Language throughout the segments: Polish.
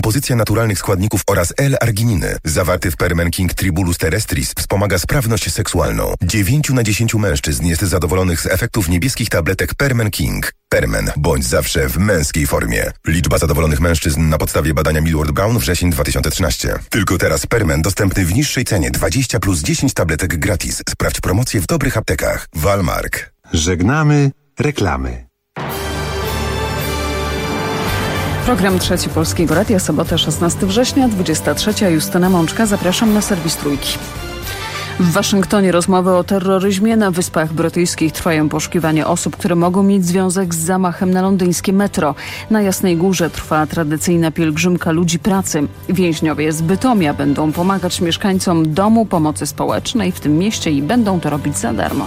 Pozycja naturalnych składników oraz L-argininy, zawarty w Permen King Tribulus terrestris, wspomaga sprawność seksualną. 9 na 10 mężczyzn jest zadowolonych z efektów niebieskich tabletek Permen King. Permen, bądź zawsze w męskiej formie. Liczba zadowolonych mężczyzn na podstawie badania Millward Brown wrzesień 2013. Tylko teraz Permen dostępny w niższej cenie 20 plus 10 tabletek gratis. Sprawdź promocję w dobrych aptekach. Walmark. Żegnamy reklamy. Program Trzeci Polskiego Radia, sobota 16 września, 23. Justyna Mączka. Zapraszam na serwis Trójki. W Waszyngtonie rozmowy o terroryzmie. Na Wyspach Brytyjskich trwają poszukiwania osób, które mogą mieć związek z zamachem na londyńskie metro. Na Jasnej Górze trwa tradycyjna pielgrzymka ludzi pracy. Więźniowie z Bytomia będą pomagać mieszkańcom Domu Pomocy Społecznej w tym mieście i będą to robić za darmo.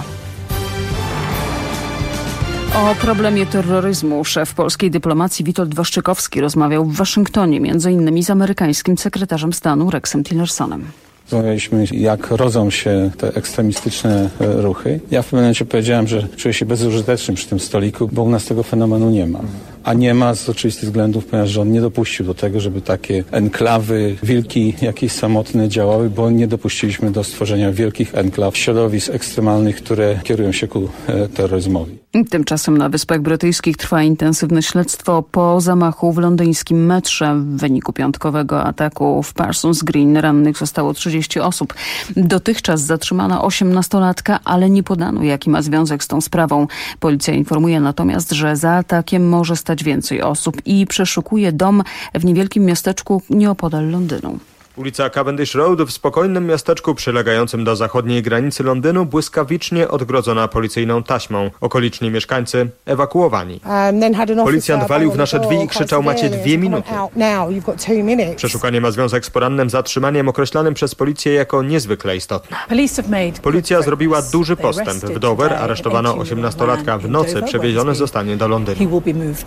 O problemie terroryzmu szef polskiej dyplomacji Witold Waszczykowski rozmawiał w Waszyngtonie, m.in. z amerykańskim sekretarzem stanu Rexem Tillersonem. Rozmawialiśmy, jak rodzą się te ekstremistyczne ruchy. Ja w pewnym momencie powiedziałem, że czuję się bezużyteczny przy tym stoliku, bo u nas tego fenomenu nie ma. A nie ma z oczywistych względów, ponieważ rząd nie dopuścił do tego, żeby takie enklawy, wilki jakieś samotne działały, bo nie dopuściliśmy do stworzenia wielkich enklaw, środowisk ekstremalnych, które kierują się ku terroryzmowi. Tymczasem na Wyspach Brytyjskich trwa intensywne śledztwo po zamachu w londyńskim metrze. W wyniku piątkowego ataku w Parsons Green rannych zostało 30 osób. Dotychczas zatrzymano 18-latka, ale nie podano, jaki ma związek z tą sprawą. Policja informuje natomiast, że za atakiem może stać więcej osób i przeszukuje dom w niewielkim miasteczku nieopodal Londynu. Ulica Cavendish Road w spokojnym miasteczku przylegającym do zachodniej granicy Londynu błyskawicznie odgrodzona policyjną taśmą. Okoliczni mieszkańcy ewakuowani. Policjant walił w nasze drzwi i krzyczał: macie 2 minuty. Przeszukanie ma związek z porannym zatrzymaniem określanym przez policję jako niezwykle istotne. Policja zrobiła duży postęp. W Dover aresztowano 18-latka. W nocy przewieziony zostanie do Londynu.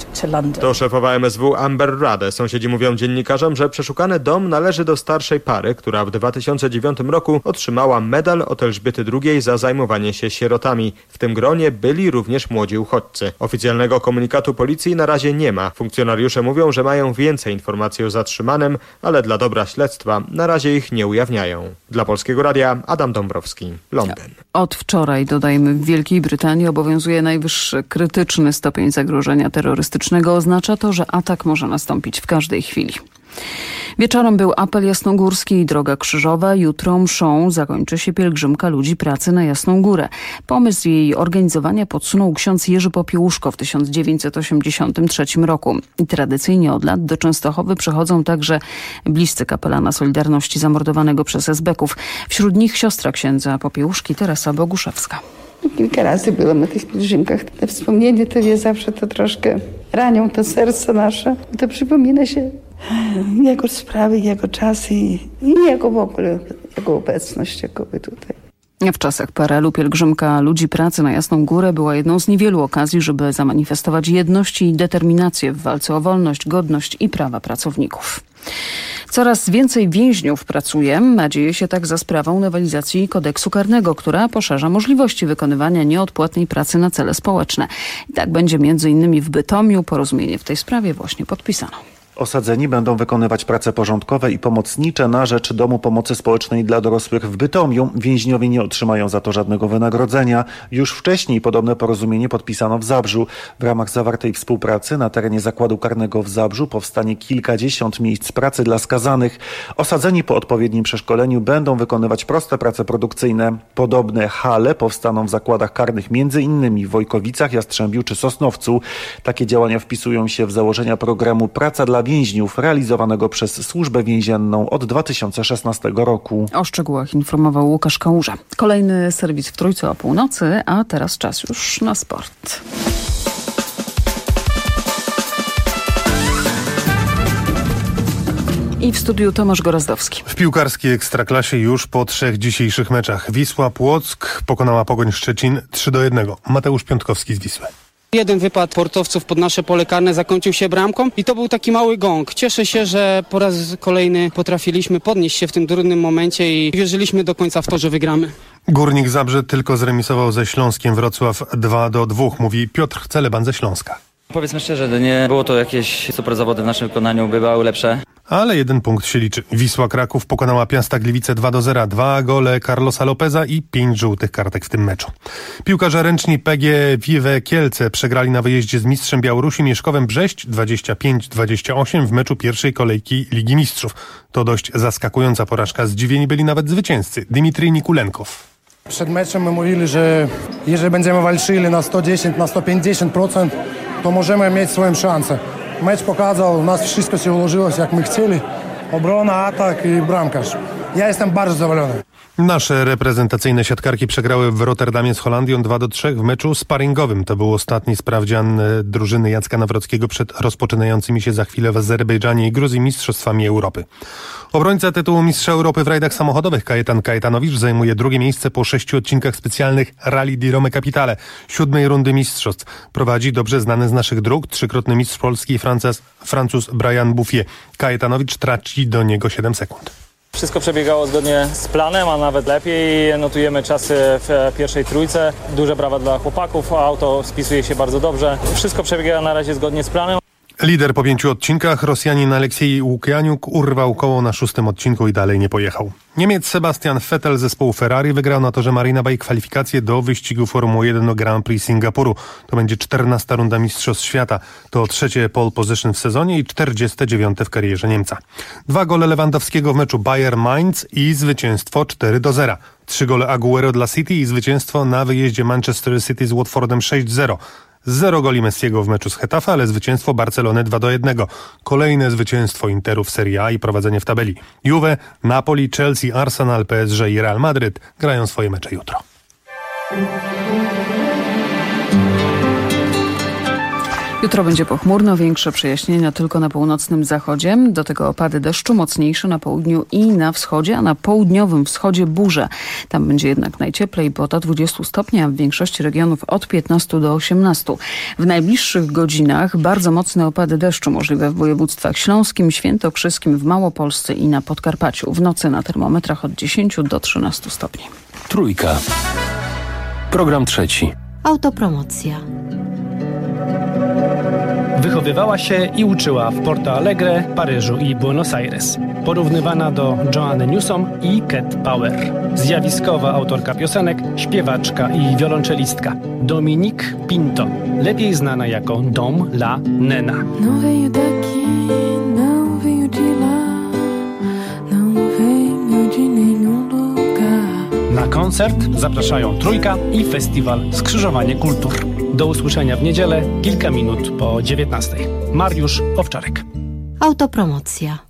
To szefowa MSW Amber Rade. Sąsiedzi mówią dziennikarzom, że przeszukany dom należy do starszej pary, która w 2009 roku otrzymała medal od Elżbiety II za zajmowanie się sierotami. W tym gronie byli również młodzi uchodźcy. Oficjalnego komunikatu policji na razie nie ma. Funkcjonariusze mówią, że mają więcej informacji o zatrzymanym, ale dla dobra śledztwa na razie ich nie ujawniają. Dla Polskiego Radia Adam Dąbrowski, Londyn. Od wczoraj, dodajmy, w Wielkiej Brytanii obowiązuje najwyższy krytyczny stopień zagrożenia terrorystycznego. Oznacza to, że atak może nastąpić w każdej chwili. Wieczorem był apel jasnogórski i Droga Krzyżowa. Jutro mszą zakończy się pielgrzymka ludzi pracy na Jasną Górę. Pomysł jej organizowania podsunął ksiądz Jerzy Popiełuszko w 1983 roku. I tradycyjnie od lat do Częstochowy przychodzą także bliscy kapelana Solidarności zamordowanego przez esbeków. Wśród nich siostra księdza Popiełuszki, Teresa Boguszewska. Kilka razy byłam na tych pielgrzymkach. Te wspomnienie to wie zawsze to troszkę ranią to serce nasze. To przypomina się jego sprawy, jego czasy i jego w ogóle, jego obecność, jakoby tutaj. W czasach PRL-u pielgrzymka ludzi pracy na Jasną Górę była jedną z niewielu okazji, żeby zamanifestować jedność i determinację w walce o wolność, godność i prawa pracowników. Coraz więcej więźniów pracuje, a dzieje się tak za sprawą nowelizacji kodeksu karnego, która poszerza możliwości wykonywania nieodpłatnej pracy na cele społeczne. I tak będzie m.in. w Bytomiu. Porozumienie w tej sprawie właśnie podpisano. Osadzeni będą wykonywać prace porządkowe i pomocnicze na rzecz Domu Pomocy Społecznej dla Dorosłych w Bytomiu. Więźniowie nie otrzymają za to żadnego wynagrodzenia. Już wcześniej podobne porozumienie podpisano w Zabrzu. W ramach zawartej współpracy na terenie Zakładu Karnego w Zabrzu powstanie kilkadziesiąt miejsc pracy dla skazanych. Osadzeni po odpowiednim przeszkoleniu będą wykonywać proste prace produkcyjne. Podobne hale powstaną w zakładach karnych m.in. w Wojkowicach, Jastrzębiu czy Sosnowcu. Takie działania wpisują się w założenia programu Praca dla więźniów realizowanego przez Służbę Więzienną od 2016 roku. O szczegółach informował Łukasz Kałuża. Kolejny serwis w Trójce o północy, a teraz czas już na sport. I w studiu Tomasz Gorazdowski. W piłkarskiej Ekstraklasie już po 3 dzisiejszych meczach. Wisła Płock pokonała Pogoń Szczecin 3-1. Mateusz Piątkowski z Wisły. Jeden wypad sportowców pod nasze pole karne zakończył się bramką i to był taki mały gong. Cieszę się, że po raz kolejny potrafiliśmy podnieść się w tym trudnym momencie i wierzyliśmy do końca w to, że wygramy. Górnik Zabrze tylko zremisował ze Śląskiem Wrocław 2-2, mówi Piotr Celeban ze Śląska. Powiedzmy szczerze, nie było to jakieś super zawody w naszym wykonaniu, bywały lepsze. ale 1 punkt się liczy. Wisła Kraków pokonała Piasta Gliwice 2-0, 2 gole Carlosa Lopeza i 5 żółtych kartek w tym meczu. Piłkarze ręczni PGE Vive Kielce przegrali na wyjeździe z mistrzem Białorusi Mieszkowem Brześć 25-28 w meczu pierwszej kolejki Ligi Mistrzów. To dość zaskakująca porażka. Zdziwieni byli nawet zwycięzcy Dmitrij Nikulenkow. Przed meczem my mówili, że jeżeli będziemy walczyli na 110, na 150%, to możemy mieć swoją szansę. Mecz pokazał, u nas wszystko się ułożyło jak my chcieli. Obrona, atak i bramkarz. Ja jestem bardzo zadowolony. Nasze reprezentacyjne siatkarki przegrały w Rotterdamie z Holandią 2-3 w meczu sparingowym. To był ostatni sprawdzian drużyny Jacka Nawrockiego przed rozpoczynającymi się za chwilę w Azerbejdżanie i Gruzji mistrzostwami Europy. Obrońca tytułu mistrza Europy w rajdach samochodowych Kajetan Kajetanowicz zajmuje 2. miejsce po 6 odcinkach specjalnych Rally di Rome Capitale, 7. rundy mistrzostw. Prowadzi dobrze znany z naszych dróg 3-krotny mistrz Polski i Francuz Brian Bouffier. Kajetanowicz traci do niego 7 sekund. Wszystko przebiegało zgodnie z planem, a nawet lepiej. Notujemy czasy w pierwszej trójce. Duże brawa dla chłopaków, auto spisuje się bardzo dobrze. Wszystko przebiega na razie zgodnie z planem. Lider po 5 odcinkach, Rosjanin Aleksiej Łukianiuk, urwał koło na 6. odcinku i dalej nie pojechał. Niemiec Sebastian Vettel zespołu Ferrari wygrał na torze Marina Bay kwalifikacje do wyścigu Formuły 1 Grand Prix Singapuru. To będzie 14. runda Mistrzostw Świata. To 3. pole position w sezonie i 49. w karierze Niemca. 2 gole Lewandowskiego w meczu Bayern Mainz i zwycięstwo 4-0. 3 gole Aguero dla City i zwycięstwo na wyjeździe Manchester City z Watfordem 6-0. 0 goli Messiego w meczu z Getafe, ale zwycięstwo Barcelony 2-1. Kolejne zwycięstwo Interu w Serie A i prowadzenie w tabeli. Juve, Napoli, Chelsea, Arsenal, PSG i Real Madryt grają swoje mecze jutro. Jutro będzie pochmurno, większe przejaśnienia tylko na północnym zachodzie. Do tego opady deszczu mocniejsze na południu i na wschodzie, a na południowym wschodzie burze. Tam będzie jednak najcieplej, bo do 20 stopni, a w większości regionów od 15 do 18. W najbliższych godzinach bardzo mocne opady deszczu możliwe w województwach śląskim, świętokrzyskim, w Małopolsce i na Podkarpaciu. W nocy na termometrach od 10 do 13 stopni. Trójka. Program trzeci. Autopromocja. Wychowywała się i uczyła w Porto Alegre, Paryżu i Buenos Aires. Porównywana do Joanny Newsom i Cat Power. Zjawiskowa autorka piosenek, śpiewaczka i wiolonczelistka. Dominique Pinto, lepiej znana jako Dom La Nena. Não veio daqui, não veio de lá, não veio de nenhum lugar. Na koncert zapraszają Trójka i Festiwal Skrzyżowanie Kultur. Do usłyszenia w niedzielę, kilka minut po 19. Mariusz Owczarek. Autopromocja.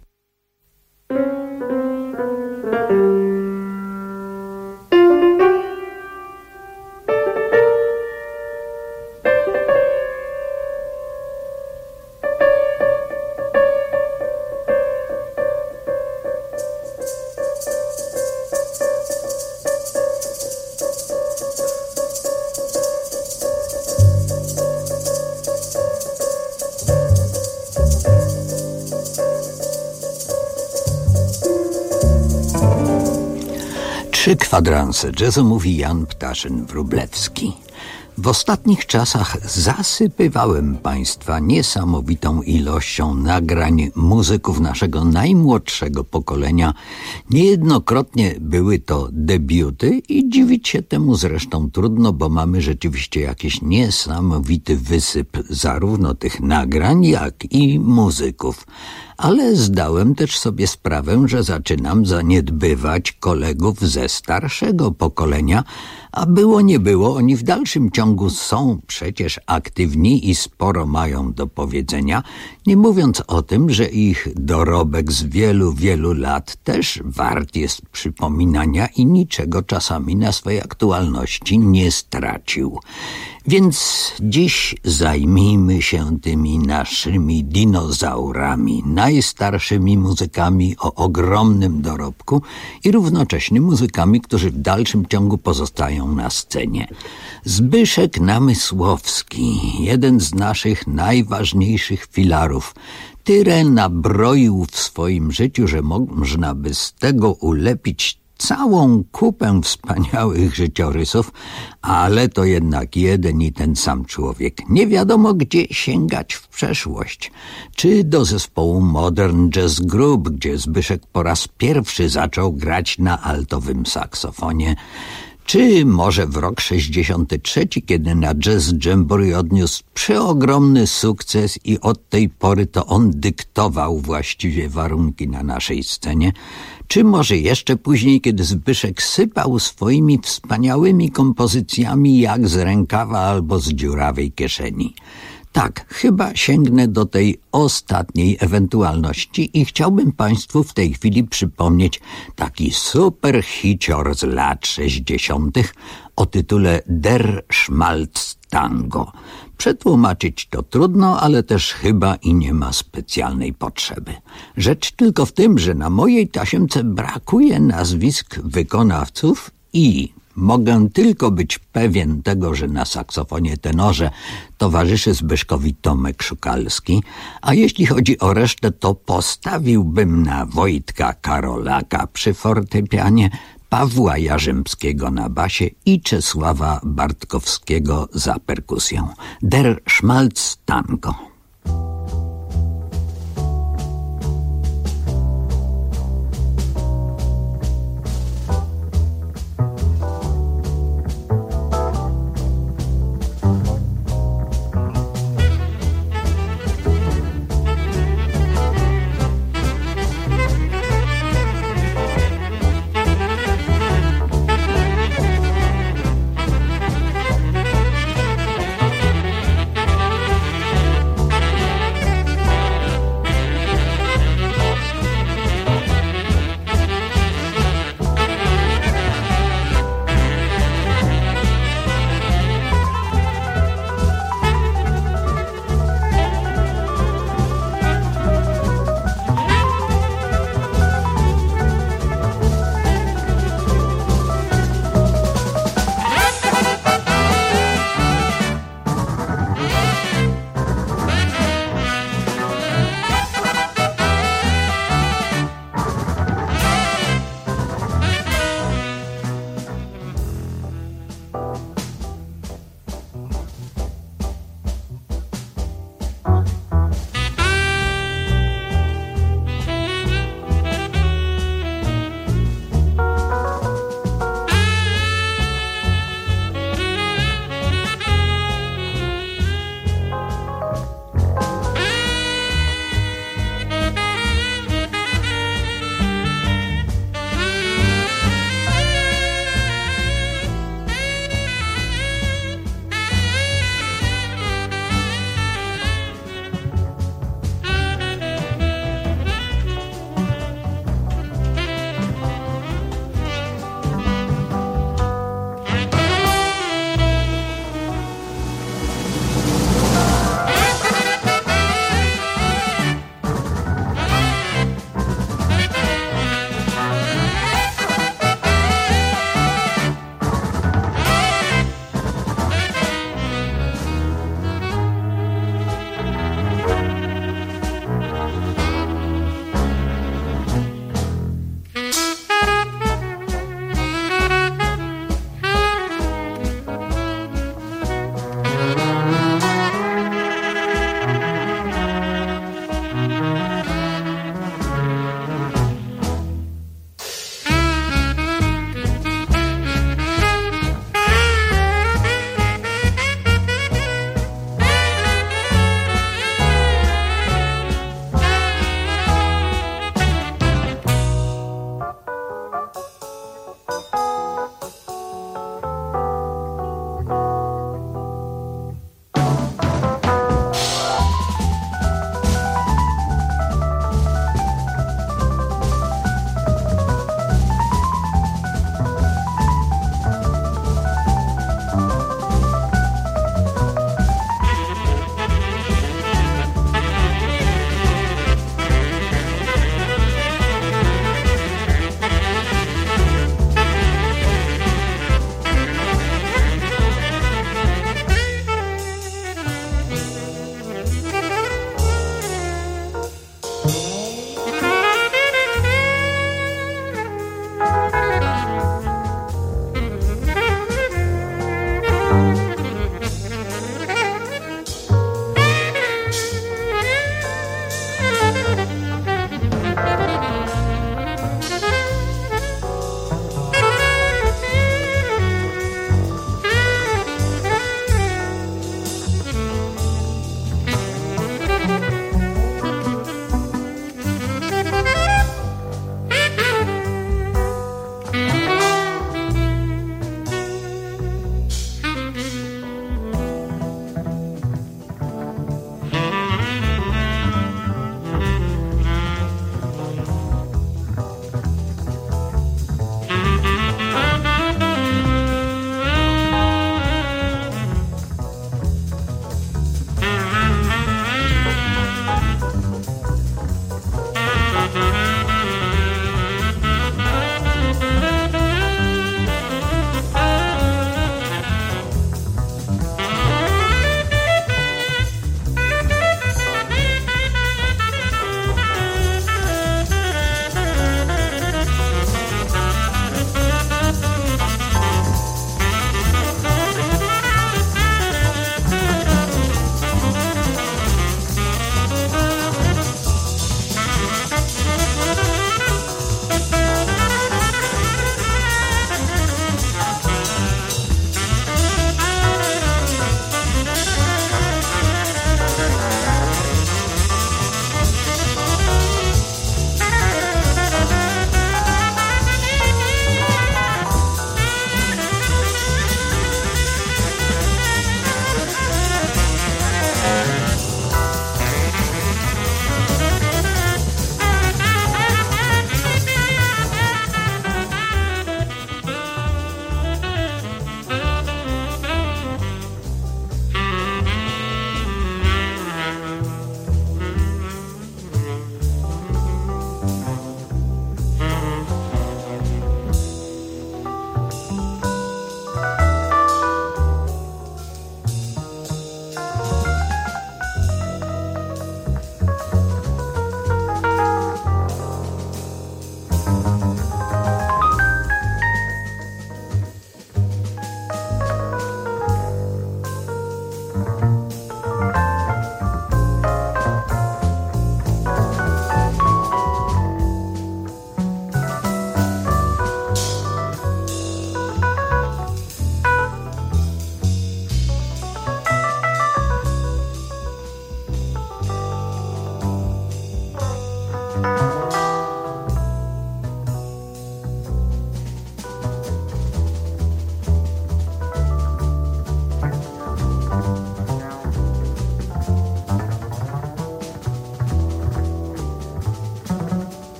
Trzy kwadranse jazzu, mówi Jan Ptaszyn-Wróblewski. W ostatnich czasach zasypywałem Państwa niesamowitą ilością nagrań muzyków naszego najmłodszego pokolenia. Niejednokrotnie były to debiuty i dziwić się temu zresztą trudno, bo mamy rzeczywiście jakiś niesamowity wysyp zarówno tych nagrań, jak i muzyków. Ale zdałem też sobie sprawę, że zaczynam zaniedbywać kolegów ze starszego pokolenia, a było nie było, oni w dalszym ciągu są przecież aktywni i sporo mają do powiedzenia, nie mówiąc o tym, że ich dorobek z wielu, wielu lat też wart jest przypominania i niczego czasami na swej aktualności nie stracił. Więc dziś zajmijmy się tymi naszymi dinozaurami, najstarszymi muzykami o ogromnym dorobku i równocześnie muzykami, którzy w dalszym ciągu pozostają na scenie. Zbyszek Namysłowski, jeden z naszych najważniejszych filarów, tyle nabroił w swoim życiu, że można by z tego ulepić całą kupę wspaniałych życiorysów, ale to jednak jeden i ten sam człowiek. Nie wiadomo, gdzie sięgać w przeszłość. Czy do zespołu Modern Jazz Group, gdzie Zbyszek po raz pierwszy zaczął grać na altowym saksofonie, czy może w rok 63, kiedy na Jazz Jamboree odniósł przeogromny sukces i od tej pory to on dyktował właściwie warunki na naszej scenie, czy może jeszcze później, kiedy Zbyszek sypał swoimi wspaniałymi kompozycjami jak z rękawa albo z dziurawej kieszeni. Tak, chyba sięgnę do tej ostatniej ewentualności i chciałbym Państwu w tej chwili przypomnieć taki super hicior z lat 60. o tytule Der Schmalztango. Przetłumaczyć to trudno, ale też chyba i nie ma specjalnej potrzeby. Rzecz tylko w tym, że na mojej tasiemce brakuje nazwisk wykonawców i mogę tylko być pewien tego, że na saksofonie tenorze towarzyszy Zbyszkowi Tomek Szukalski, a jeśli chodzi o resztę, to postawiłbym na Wojtka Karolaka przy fortepianie, Pawła Jarzębskiego na basie i Czesława Bartkowskiego za perkusją. Der Schmalztango.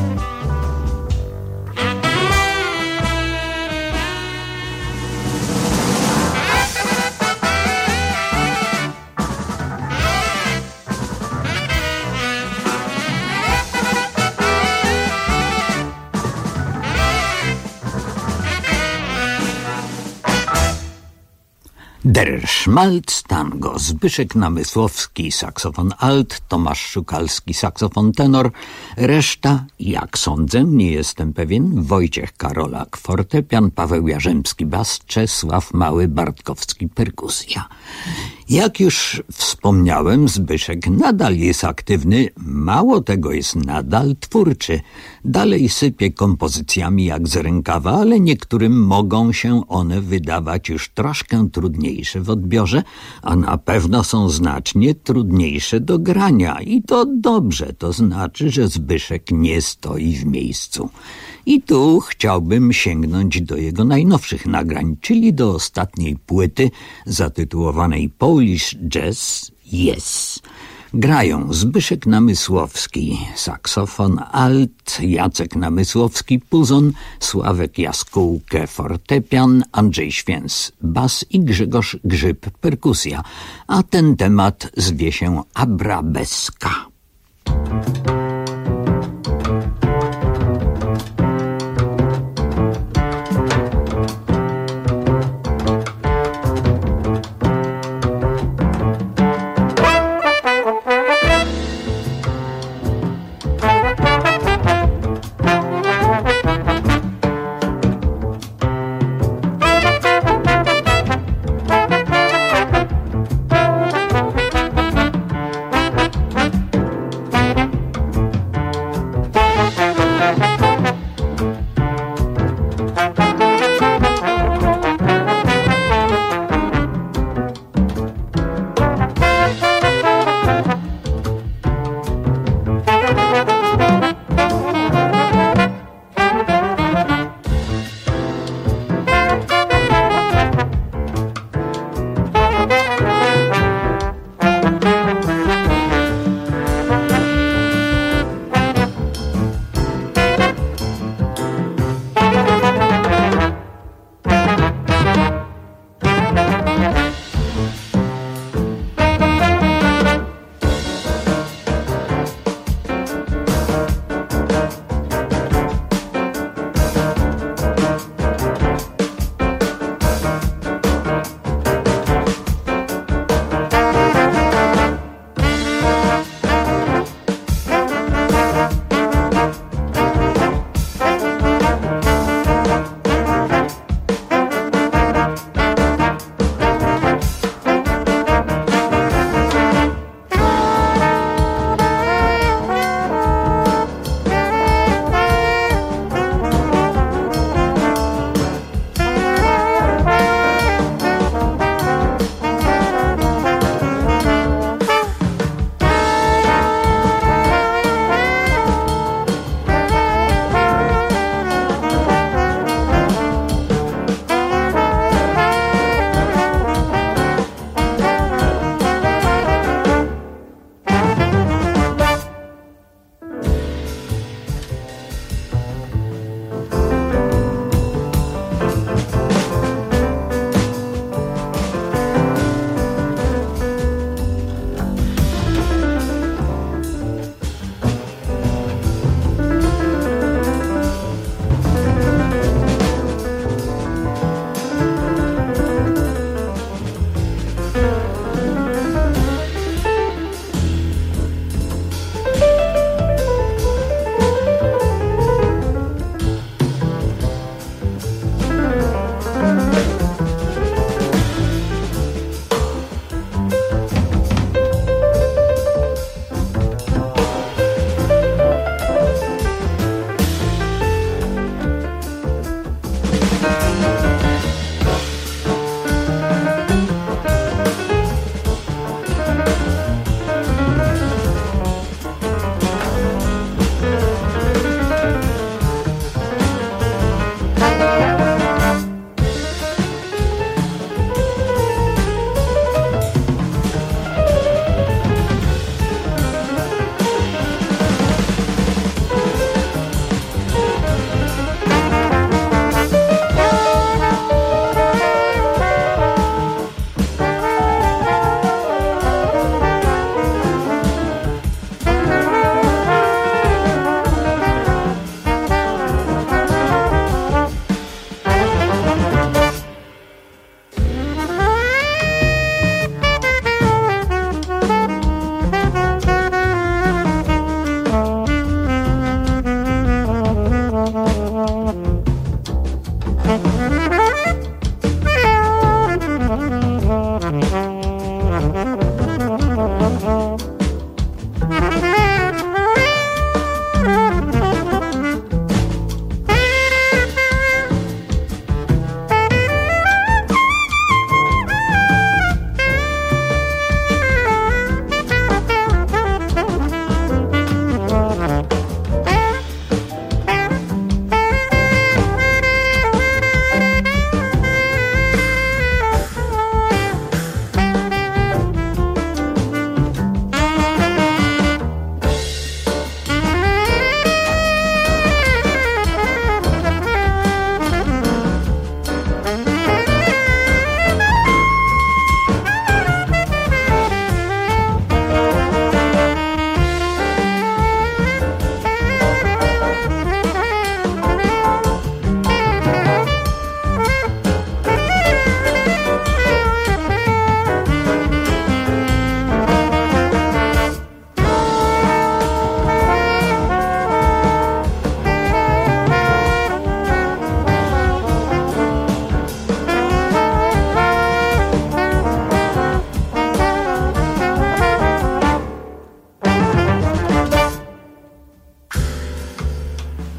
Der Schmalz Tango, Zbyszek Namysłowski, saksofon alt, Tomasz Szukalski, saksofon tenor, reszta, jak sądzę, nie jestem pewien, Wojciech Karolak, fortepian, Paweł Jarzębski, bas, Czesław Mały-Bartkowski, perkusja. Jak już wspomniałem, Zbyszek nadal jest aktywny, mało tego, jest nadal twórczy. Dalej sypie kompozycjami jak z rękawa, ale niektórym mogą się one wydawać już troszkę trudniejsze w odbiorze, a na pewno są znacznie trudniejsze do grania. I to dobrze, to znaczy, że Zbyszek nie stoi w miejscu. I tu chciałbym sięgnąć do jego najnowszych nagrań, czyli do ostatniej płyty zatytułowanej Polish Jazz Yes. Grają Zbyszek Namysłowski, saksofon alt, Jacek Namysłowski, puzon, Sławek Jaskółkę, fortepian, Andrzej Święs, bas i Grzegorz Grzyb, perkusja. A ten temat zwie się Abrabeska.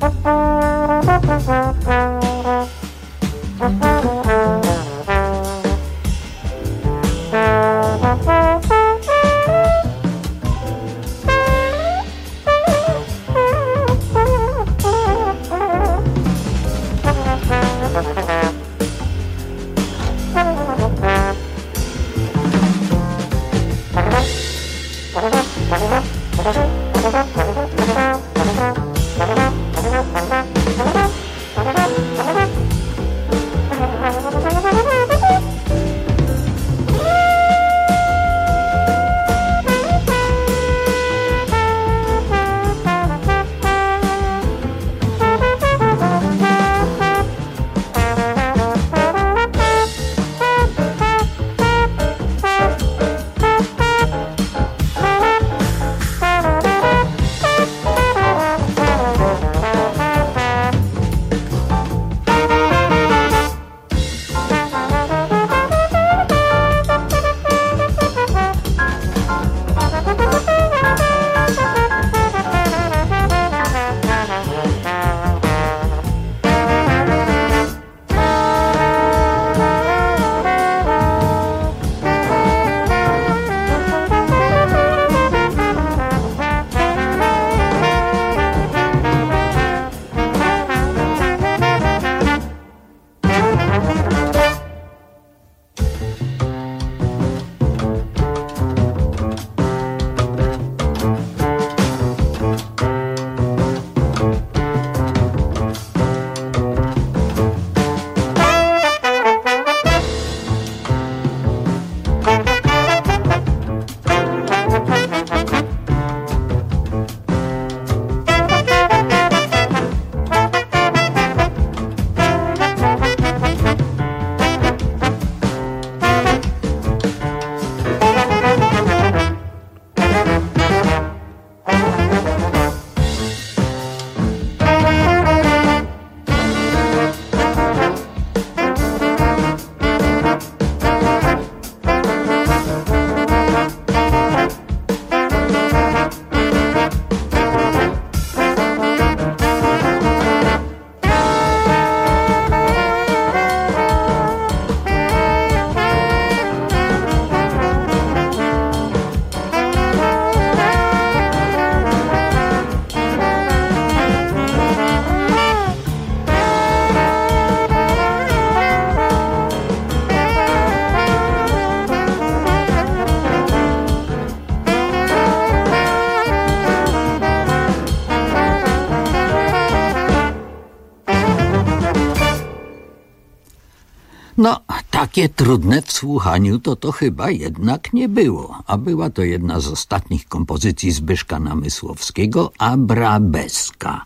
No, takie trudne w słuchaniu to chyba jednak nie było, a była to jedna z ostatnich kompozycji Zbyszka Namysłowskiego, Abrabeska.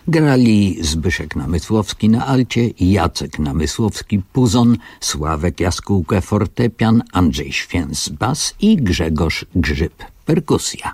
Grali Zbyszek Namysłowski na alcie, Jacek Namysłowski puzon, Sławek Jaskółkę fortepian, Andrzej Święs bas i Grzegorz Grzyb perkusja.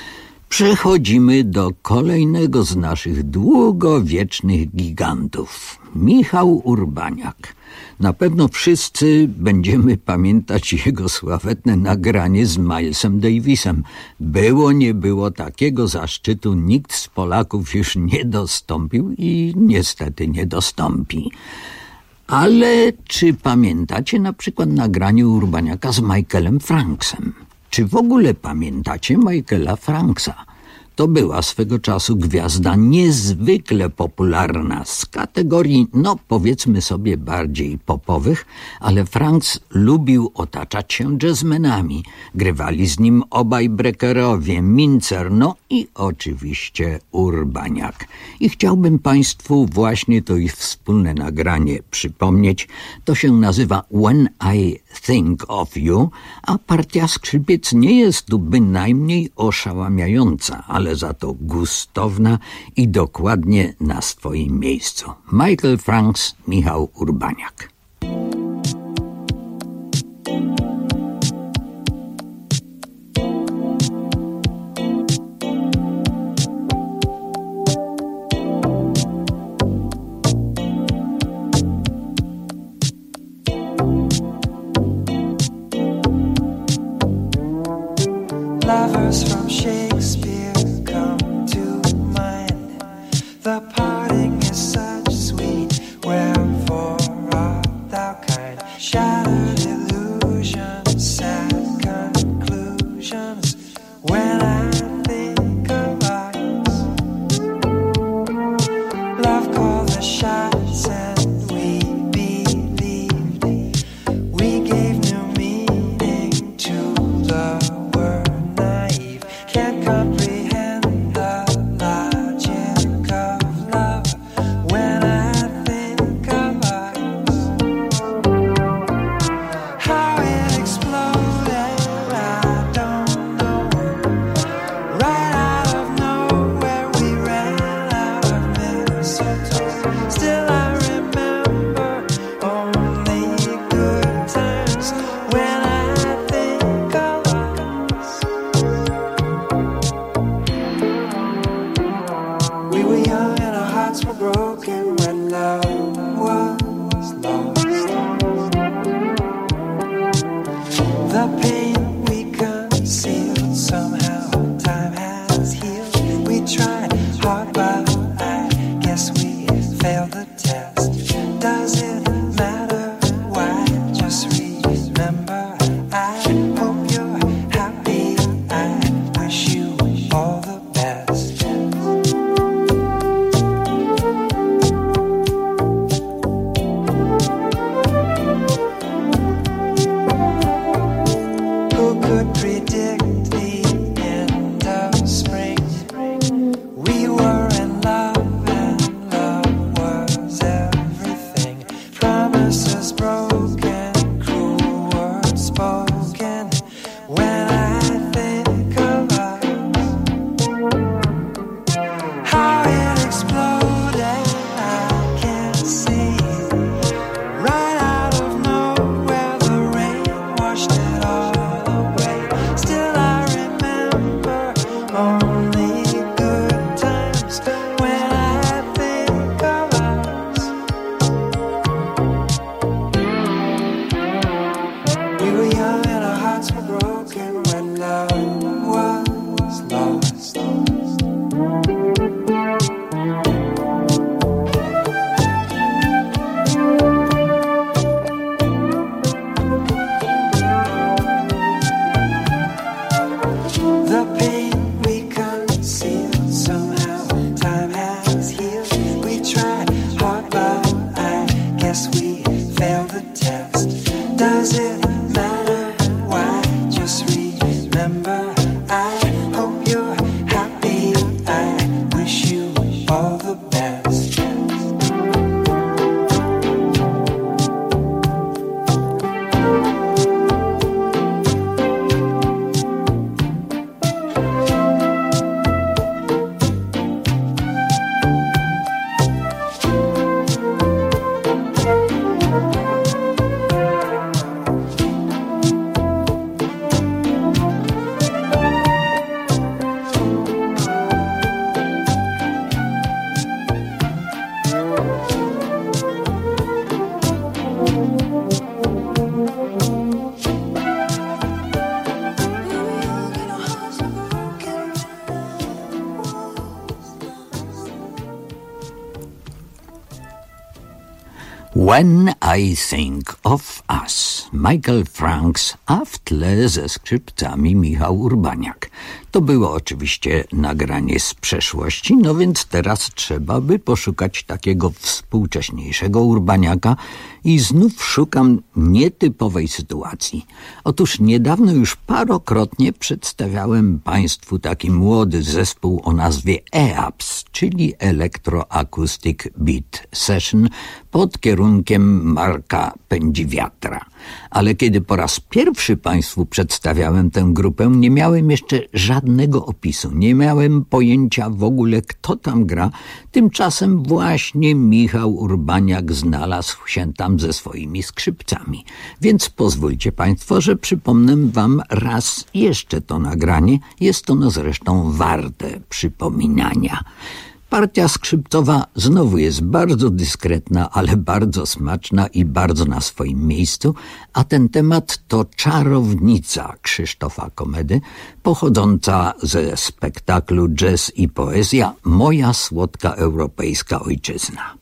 Przechodzimy do kolejnego z naszych długowiecznych gigantów, Michał Urbaniak. Na pewno wszyscy będziemy pamiętać jego sławetne nagranie z Milesem Davisem. Było, nie było, takiego zaszczytu nikt z Polaków już nie dostąpił i niestety nie dostąpi. Ale czy pamiętacie na przykład nagranie Urbaniaka z Michaelem Franksem? Czy w ogóle pamiętacie Michaela Franksa? To była swego czasu gwiazda niezwykle popularna z kategorii, powiedzmy sobie bardziej popowych, ale Franks lubił otaczać się jazzmenami. Grywali z nim obaj Breckerowie, Mincer, i oczywiście Urbaniak. I chciałbym Państwu właśnie to ich wspólne nagranie przypomnieć. To się nazywa When I Think of You, a partia skrzypiec nie jest tu bynajmniej oszałamiająca, ale za to gustowna i dokładnie na swoim miejscu. Michael Franks, Michał Urbaniak. Lovers from Shakespeare come to mind. The party When I Think of Us, Michael Franks, a w tle ze skrzypcami Michał Urbaniak. To było oczywiście nagranie z przeszłości, no więc teraz trzeba by poszukać takiego współcześniejszego Urbaniaka i znów szukam nietypowej sytuacji. Otóż niedawno już parokrotnie przedstawiałem Państwu taki młody zespół o nazwie EAPS, czyli Electroacoustic Beat Session pod kierunkiem Marka Pędziwiatra. Ale kiedy po raz pierwszy Państwu przedstawiałem tę grupę, nie miałem jeszcze żadnego opisu, nie miałem pojęcia w ogóle, kto tam gra. Tymczasem właśnie Michał Urbaniak znalazł się tam ze swoimi skrzypcami. Więc pozwólcie Państwo, że przypomnę Wam raz jeszcze to nagranie. Jest ono zresztą warte przypominania. Partia skrzypcowa znowu jest bardzo dyskretna, ale bardzo smaczna i bardzo na swoim miejscu, a ten temat to Czarownica Krzysztofa Komedy, pochodząca ze spektaklu Jazz i poezja Moja słodka europejska ojczyzna.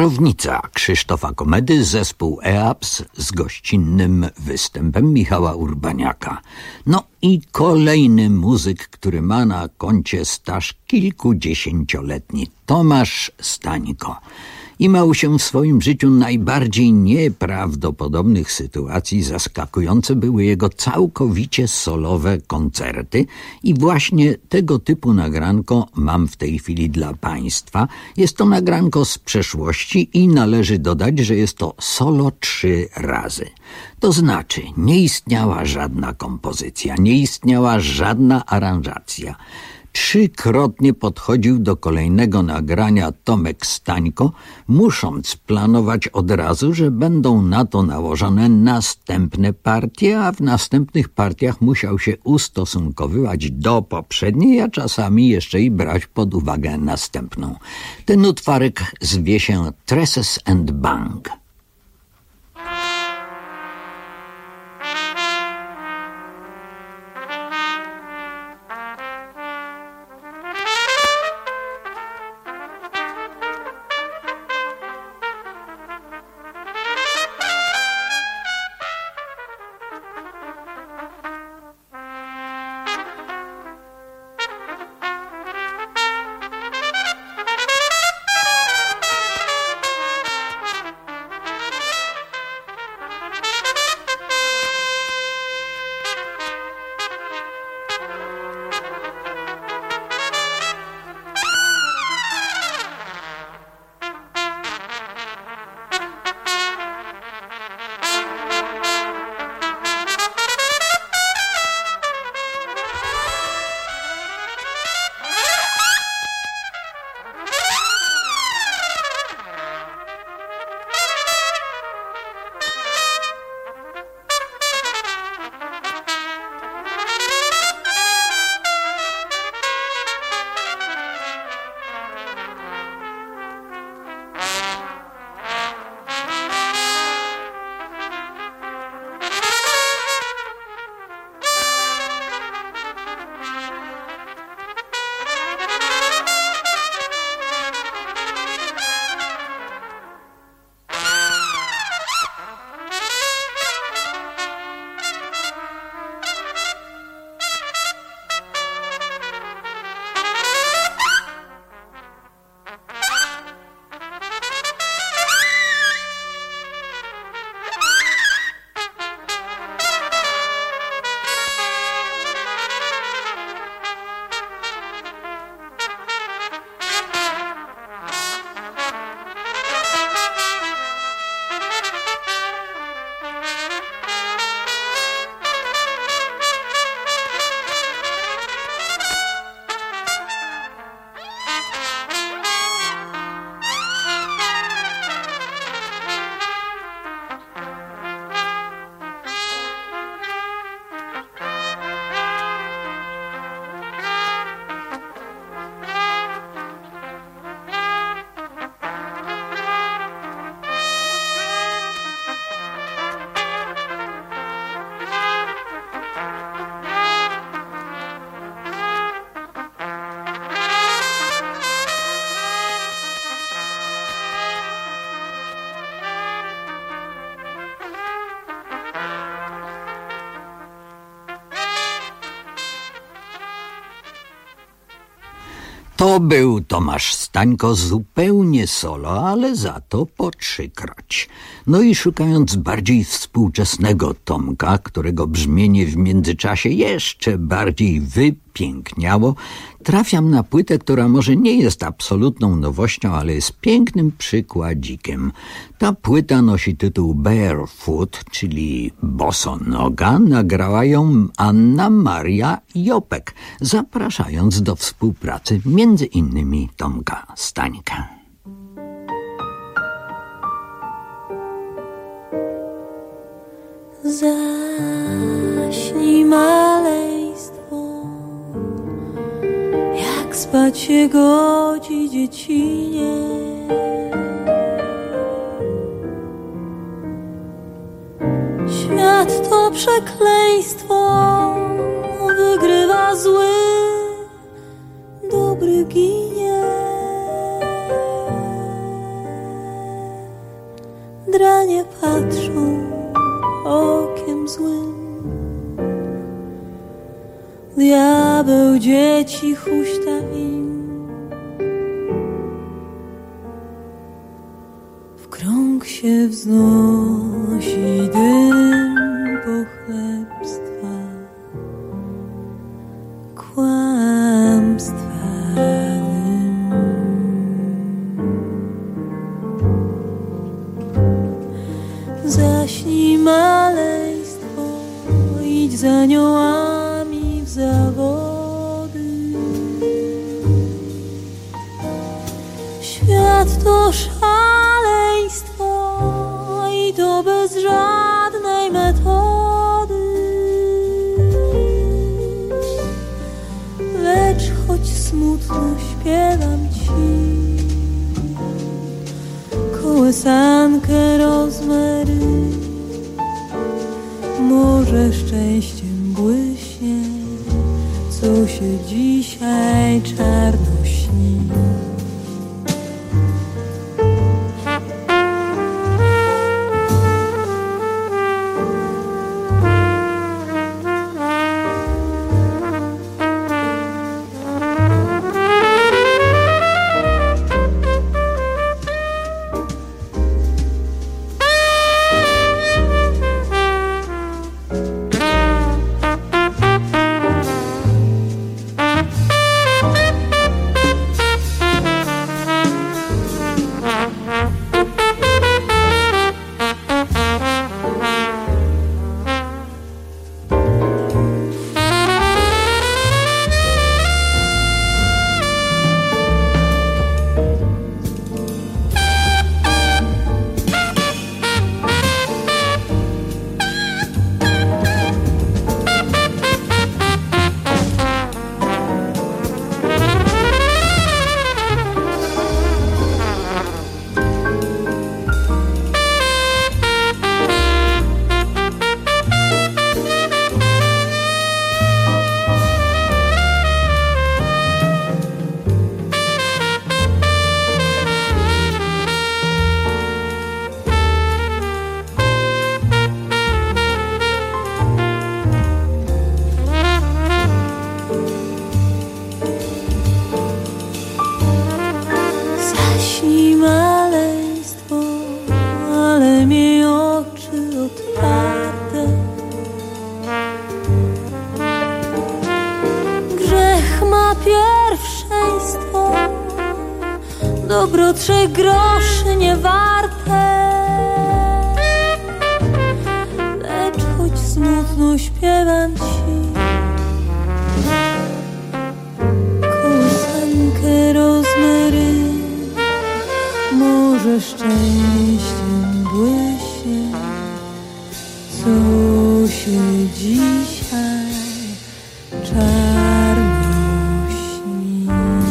Czarownica Krzysztofa Komedy, zespół EAPS z gościnnym występem Michała Urbaniaka. No i kolejny muzyk, który ma na koncie staż kilkudziesięcioletni, Tomasz Stańko. Imał się w swoim życiu najbardziej nieprawdopodobnych sytuacji. Zaskakujące były jego całkowicie solowe koncerty i właśnie tego typu nagranko mam w tej chwili dla Państwa. Jest to nagranko z przeszłości i należy dodać, że jest to solo 3 razy. To znaczy, nie istniała żadna kompozycja, nie istniała żadna aranżacja. 3-krotnie podchodził do kolejnego nagrania Tomek Stańko, musząc planować od razu, że będą na to nałożone następne partie, a w następnych partiach musiał się ustosunkowywać do poprzedniej, a czasami jeszcze i brać pod uwagę następną. Ten utworek zwie się Tresses and Bang. To był Tomasz Stańko zupełnie solo, ale za to po 3-kroć. No i szukając bardziej współczesnego Tomka, którego brzmienie w międzyczasie jeszcze bardziej wypiękniało, trafiam na płytę, która może nie jest absolutną nowością, ale jest pięknym przykładzikiem. Ta płyta nosi tytuł Barefoot, czyli bosonoga. Nagrała ją Anna Maria Jopek, zapraszając do współpracy między innymi Tomka Stańka. Zaśnij maleństwo, jak spać się godzi dziecinie. Świat to przekleństwo, wygrywa zły, dobry ginie. diabeł dzieci huśta im. W krąg się wznosi dym pochlebstwa, kłamstwa. Zaśnij maleństwo, idź za aniołami w zawody. Świat to szaleństwo i to bez żadnej metody. Lecz choć smutno śpiewam ci kołysankę rozmery, może szczęściem błyśnie, co się dzisiaj czarno śni. Dobro 3 groszy nie warte, lecz choć smutno śpiewam ci kołysankę rozmery, może szczęściem błyśnie, co się dzisiaj czarno śni.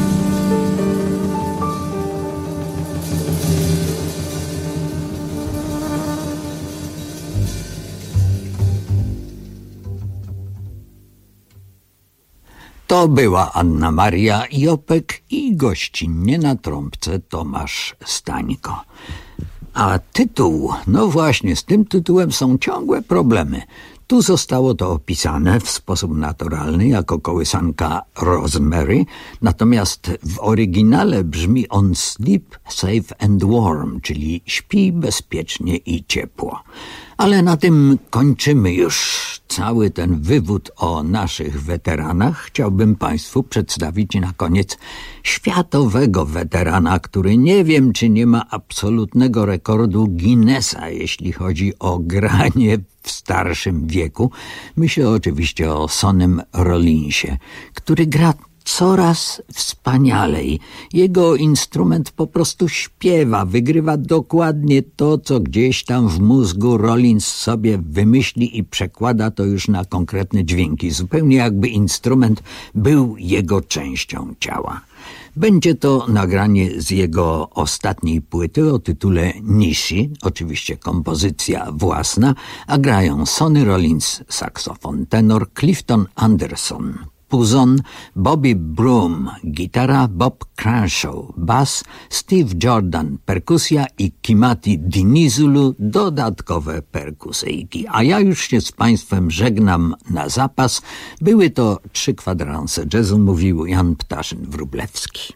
To była Anna Maria Jopek i gościnnie na trąbce Tomasz Stańko. A tytuł, no właśnie, z tym tytułem są ciągłe problemy. Tu zostało to opisane w sposób naturalny jako kołysanka Rosemary, natomiast w oryginale brzmi on Sleep Safe and Warm, czyli śpi bezpiecznie i ciepło. Ale na tym kończymy już cały ten wywód o naszych weteranach. Chciałbym Państwu przedstawić na koniec światowego weterana, który nie wiem, czy nie ma absolutnego rekordu Guinnessa, jeśli chodzi o granie w starszym wieku. Myślę oczywiście o Sonnym Rollinsie, który gra coraz wspanialej. Jego instrument po prostu śpiewa, wygrywa dokładnie to, co gdzieś tam w mózgu Rollins sobie wymyśli i przekłada to już na konkretne dźwięki, zupełnie jakby instrument był jego częścią ciała. Będzie to nagranie z jego ostatniej płyty o tytule Nishi, oczywiście kompozycja własna, a grają Sonny Rollins, saksofon tenor, Clifton Anderson Puzon, Bobby Broom, gitara, Bob Crenshaw, bas, Steve Jordan, perkusja i Kimati Dinizulu, dodatkowe perkusyjki. A ja już się z Państwem żegnam na zapas. Były to 3 kwadranse jazzu, mówił Jan Ptaszyn-Wróblewski.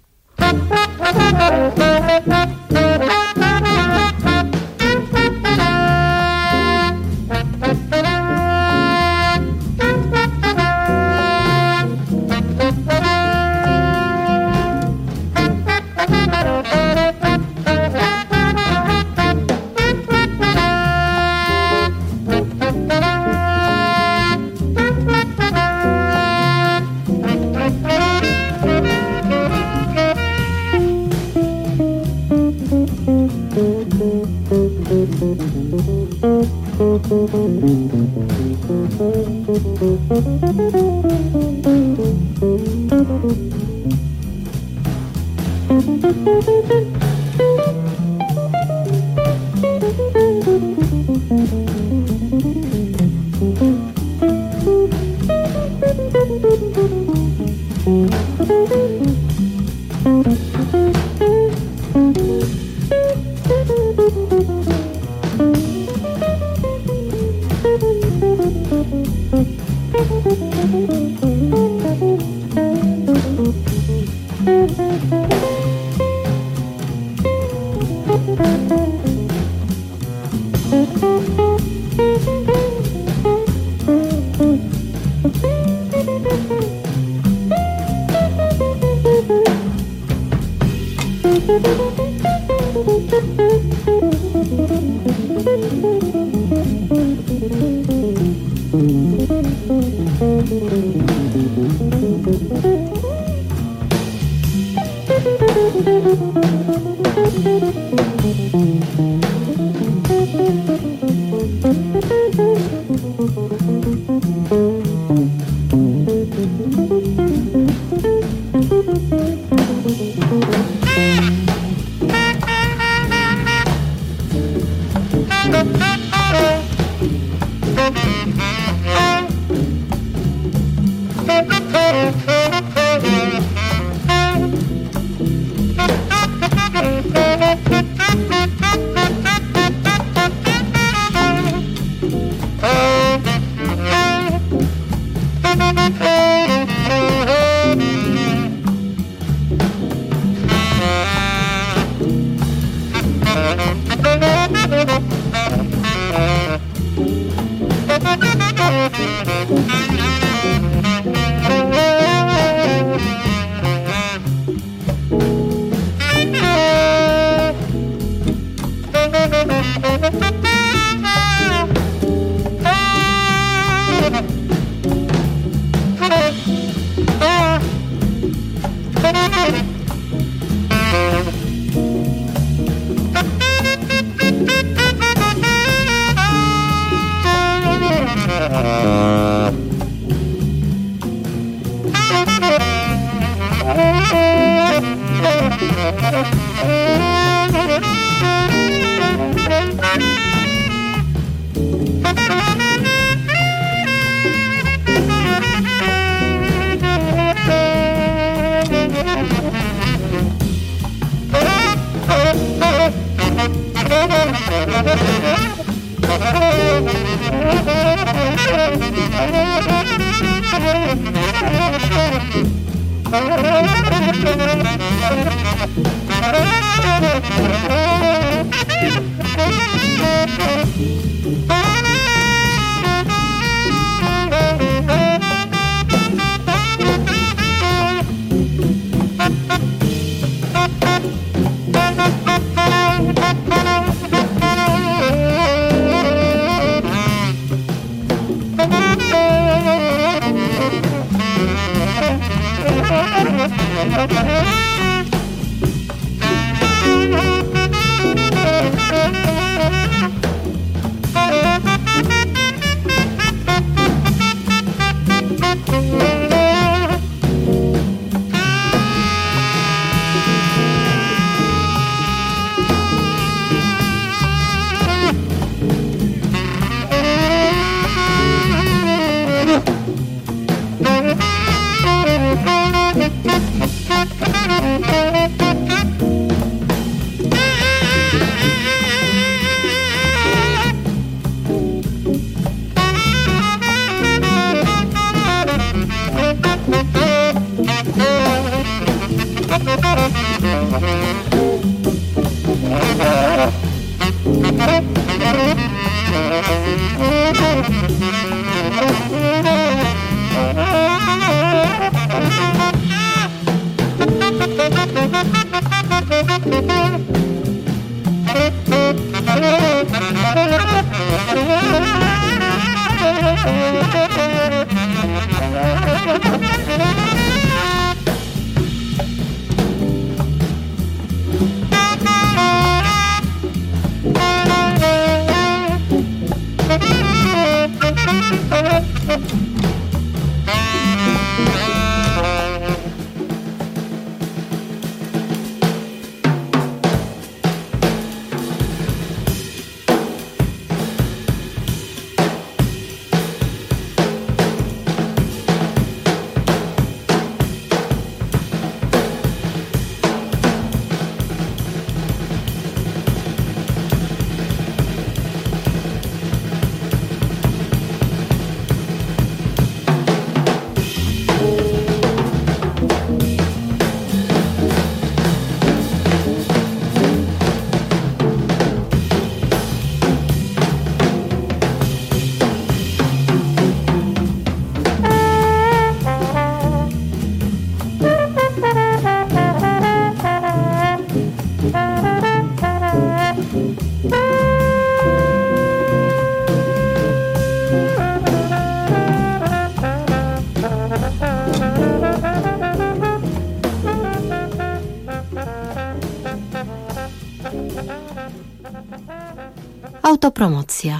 Autopromocja.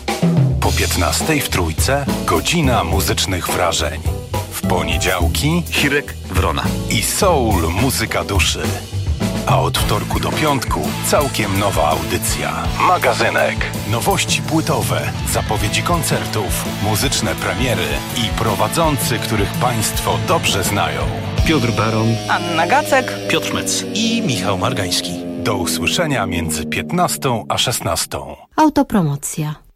Po 15 w Trójce godzina muzycznych wrażeń. W poniedziałki Hirek Wrona i soul muzyka duszy. A od wtorku do piątku całkiem nowa audycja. Magazynek. Nowości płytowe, zapowiedzi koncertów, muzyczne premiery i prowadzący, których Państwo dobrze znają. Piotr Baron, Anna Gacek, Piotr Mec i Michał Margański. Do usłyszenia między 15 a 16. Autopromocja.